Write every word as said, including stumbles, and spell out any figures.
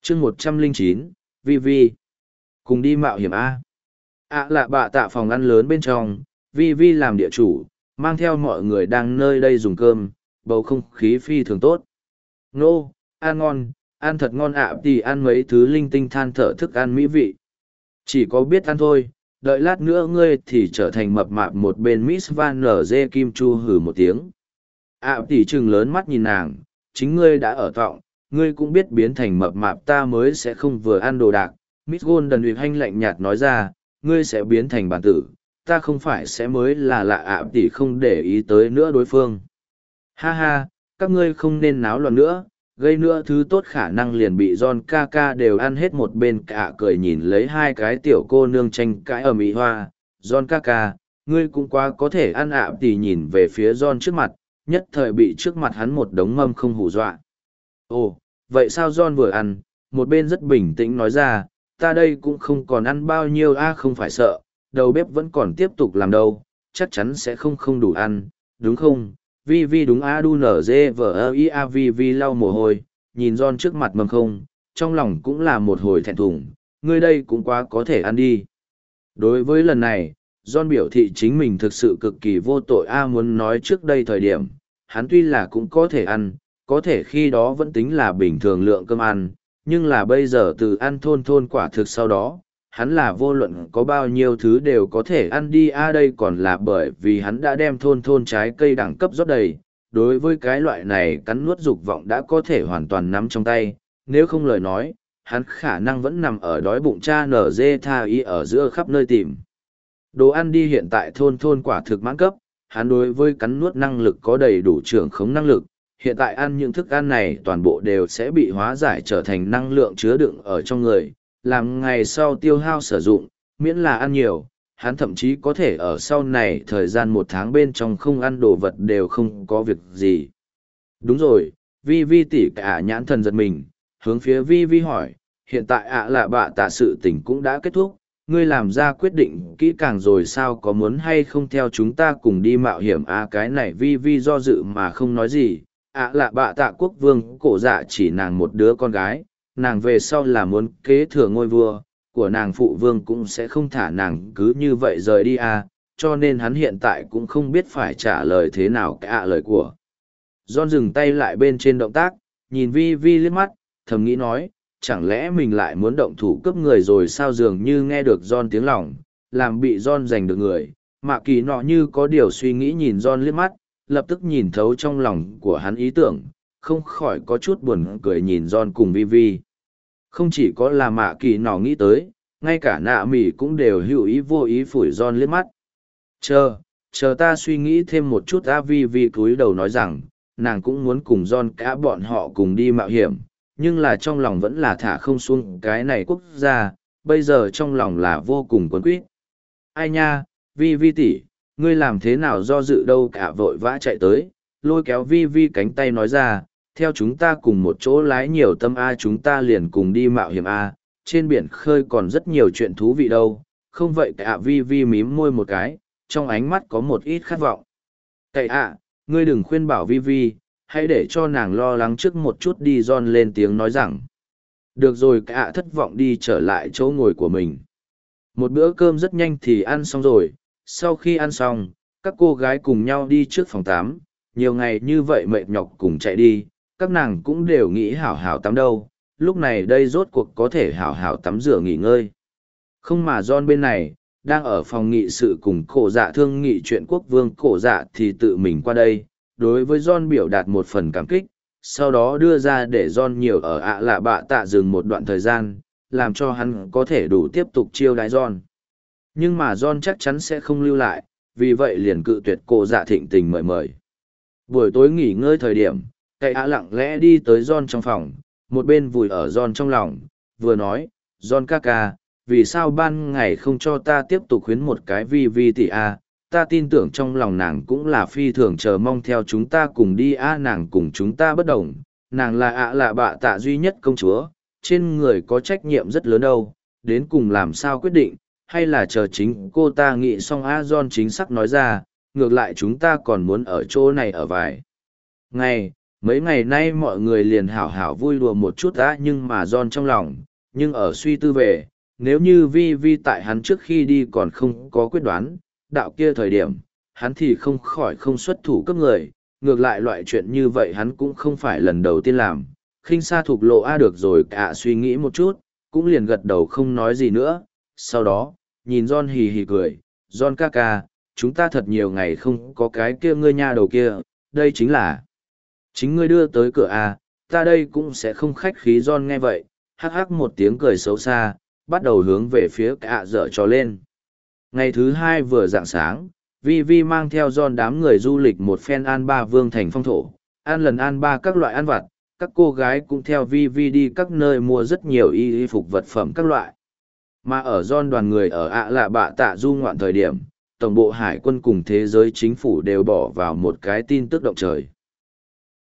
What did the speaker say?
chương một trăm lẻ chín, Vi Vi. Cùng đi mạo hiểm A. ạ lạ bạ tạ phòng ăn lớn bên trong, Vi Vi làm địa chủ, mang theo mọi người đang nơi đây dùng cơm, bầu không khí phi thường tốt. Nô, ăn ngon, ăn thật ngon ạ thì ăn mấy thứ linh tinh than thở thức ăn mỹ vị. Chỉ có biết ăn thôi, đợi lát nữa ngươi thì trở thành mập mạp một bên Miss Van nở dê Kim Chu hử một tiếng. ạ thì trừng lớn mắt nhìn nàng, chính ngươi đã ở tọng, ngươi cũng biết biến thành mập mạp ta mới sẽ không vừa ăn đồ đạc. Miss Golden Uyển Hanh lạnh nhạt nói ra, ngươi sẽ biến thành bản tử, ta không phải sẽ mới là lạ ạ tỷ không để ý tới nữa đối phương. Ha ha, các ngươi không nên náo loạn nữa, gây nữa thứ tốt khả năng liền bị John ca ca đều ăn hết một bên cả cười nhìn lấy hai cái tiểu cô nương tranh cãi ở Mỹ Hoa. John ca ca, ngươi cũng quá có thể ăn ạ tỷ nhìn về phía John trước mặt, nhất thời bị trước mặt hắn một đống mâm không hù dọa. Ồ, vậy sao John vừa ăn, một bên rất bình tĩnh nói ra, ta đây cũng không còn ăn bao nhiêu a không phải sợ, đầu bếp vẫn còn tiếp tục làm đâu, chắc chắn sẽ không không đủ ăn, đúng không? Vi Vi đúng a đu nở dê vờ ơ i a Vi Vi lau mồ hôi, nhìn John trước mặt mầm không, trong lòng cũng là một hồi thẹn thùng, ngươi đây cũng quá có thể ăn đi. Đối với lần này, John biểu thị chính mình thực sự cực kỳ vô tội a muốn nói trước đây thời điểm, hắn tuy là cũng có thể ăn, có thể khi đó vẫn tính là bình thường lượng cơm ăn, nhưng là bây giờ từ ăn thôn thôn quả thực sau đó, hắn là vô luận có bao nhiêu thứ đều có thể ăn đi a đây còn là bởi vì hắn đã đem thôn thôn trái cây đẳng cấp rót đầy. Đối với cái loại này cắn nuốt dục vọng đã có thể hoàn toàn nắm trong tay, nếu không lời nói, hắn khả năng vẫn nằm ở đói bụng cha nở dê tha y ở giữa khắp nơi tìm. Đồ ăn đi hiện tại thôn thôn quả thực mãn cấp, hắn đối với cắn nuốt năng lực có đầy đủ trưởng khống năng lực. Hiện tại ăn những thức ăn này toàn bộ đều sẽ bị hóa giải trở thành năng lượng chứa đựng ở trong người, làm ngày sau tiêu hao sử dụng, miễn là ăn nhiều, hắn thậm chí có thể ở sau này thời gian một tháng bên trong không ăn đồ vật đều không có việc gì. Đúng rồi, Vi Vi tỷ cả nhãn thần giật mình, hướng phía Vi Vi hỏi, hiện tại ạ là bạ tạ sự tình cũng đã kết thúc, ngươi làm ra quyết định kỹ càng rồi sao có muốn hay không theo chúng ta cùng đi mạo hiểm à cái này Vi Vi do dự mà không nói gì. ạ là bạ tạ quốc vương cổ dạ chỉ nàng một đứa con gái, nàng về sau là muốn kế thừa ngôi vua của nàng phụ vương cũng sẽ không thả nàng cứ như vậy rời đi à, cho nên hắn hiện tại cũng không biết phải trả lời thế nào cả à lời của. John dừng tay lại bên trên động tác, nhìn Vi Vi liếc mắt, thầm nghĩ nói, chẳng lẽ mình lại muốn động thủ cướp người rồi sao dường như nghe được John tiếng lòng, làm bị John giành được người. Mạ Kỳ nọ như có điều suy nghĩ nhìn John liếc mắt, lập tức nhìn thấu trong lòng của hắn ý tưởng, không khỏi có chút buồn cười nhìn John cùng Vi Vi. Không chỉ có là Mạ Kỳ nọ nghĩ tới, ngay cả nạ mỉ cũng đều hữu ý vô ý phủi John liếc mắt. Chờ, chờ ta suy nghĩ thêm một chút á Vi Vi cúi đầu nói rằng, nàng cũng muốn cùng John cả bọn họ cùng đi mạo hiểm, nhưng là trong lòng vẫn là thả không xuống cái này quốc gia, bây giờ trong lòng là vô cùng quấn quýt. Ai nha, Vi Vi tỷ, ngươi làm thế nào do dự đâu cả vội vã chạy tới, lôi kéo Vi Vi cánh tay nói ra, theo chúng ta cùng một chỗ lái nhiều tâm A chúng ta liền cùng đi mạo hiểm A, trên biển khơi còn rất nhiều chuyện thú vị đâu, không vậy cả Vi Vi mím môi một cái, trong ánh mắt có một ít khát vọng. Cậy ạ, ngươi đừng khuyên bảo Vi Vi, hãy để cho nàng lo lắng trước một chút đi John lên tiếng nói rằng. Được rồi cả thất vọng đi trở lại chỗ ngồi của mình. Một bữa cơm rất nhanh thì ăn xong rồi, sau khi ăn xong, các cô gái cùng nhau đi trước phòng tắm, nhiều ngày như vậy mệt nhọc cùng chạy đi, các nàng cũng đều nghĩ hảo hảo tắm đâu, lúc này đây rốt cuộc có thể hảo hảo tắm rửa nghỉ ngơi. Không mà John bên này, đang ở phòng nghị sự cùng cổ dạ thương nghị chuyện quốc vương cổ dạ thì tự mình qua đây, đối với John biểu đạt một phần cảm kích, sau đó đưa ra để John nhiều ở ạ lạ bạ tạ dừng một đoạn thời gian, làm cho hắn có thể đủ tiếp tục chiêu đái John. Nhưng mà John chắc chắn sẽ không lưu lại, vì vậy liền cự tuyệt cổ dạ thịnh tình mời mời. Buổi tối nghỉ ngơi thời điểm, cậy ạ lặng lẽ đi tới John trong phòng, một bên vùi ở John trong lòng, vừa nói, John ca ca, vì sao ban ngày không cho ta tiếp tục khuyến một cái Vi Vi tỷ a? Ta tin tưởng trong lòng nàng cũng là phi thường chờ mong theo chúng ta cùng đi a nàng cùng chúng ta bất đồng, nàng là ạ là bạ tạ duy nhất công chúa, trên người có trách nhiệm rất lớn đâu, đến cùng làm sao quyết định, hay là chờ chính cô ta nghĩ xong a John chính xác nói ra, ngược lại chúng ta còn muốn ở chỗ này ở vài ngày, Mấy ngày nay mọi người liền hảo hảo vui đùa một chút đã, nhưng mà John trong lòng, nhưng ở suy tư về, nếu như Vi Vi tại hắn trước khi đi còn không có quyết đoán, đạo kia thời điểm, hắn thì không khỏi không xuất thủ cấp người, ngược lại loại chuyện như vậy hắn cũng không phải lần đầu tiên làm. Khinh xa thục lộ a được rồi, cả suy nghĩ một chút, cũng liền gật đầu không nói gì nữa. Sau đó, nhìn John hì hì cười, John ca ca, chúng ta thật nhiều ngày không có cái kia ngươi nha đầu kia, đây chính là chính ngươi đưa tới cửa a, ta đây cũng sẽ không khách khí. John nghe vậy, hắc hắc một tiếng cười xấu xa, bắt đầu hướng về phía cả dở trò lên. Ngày thứ hai vừa rạng sáng, Vi Vi mang theo John đám người du lịch một phen An Ba Vương thành phong thổ, ăn lần An Ba các loại ăn vặt, các cô gái cũng theo Vi Vi đi các nơi mua rất nhiều y y phục vật phẩm các loại. Mà ở John đoàn người ở ạ lạ bạ tạ du ngoạn thời điểm, tổng bộ hải quân cùng thế giới chính phủ đều bỏ vào một cái tin tức động trời.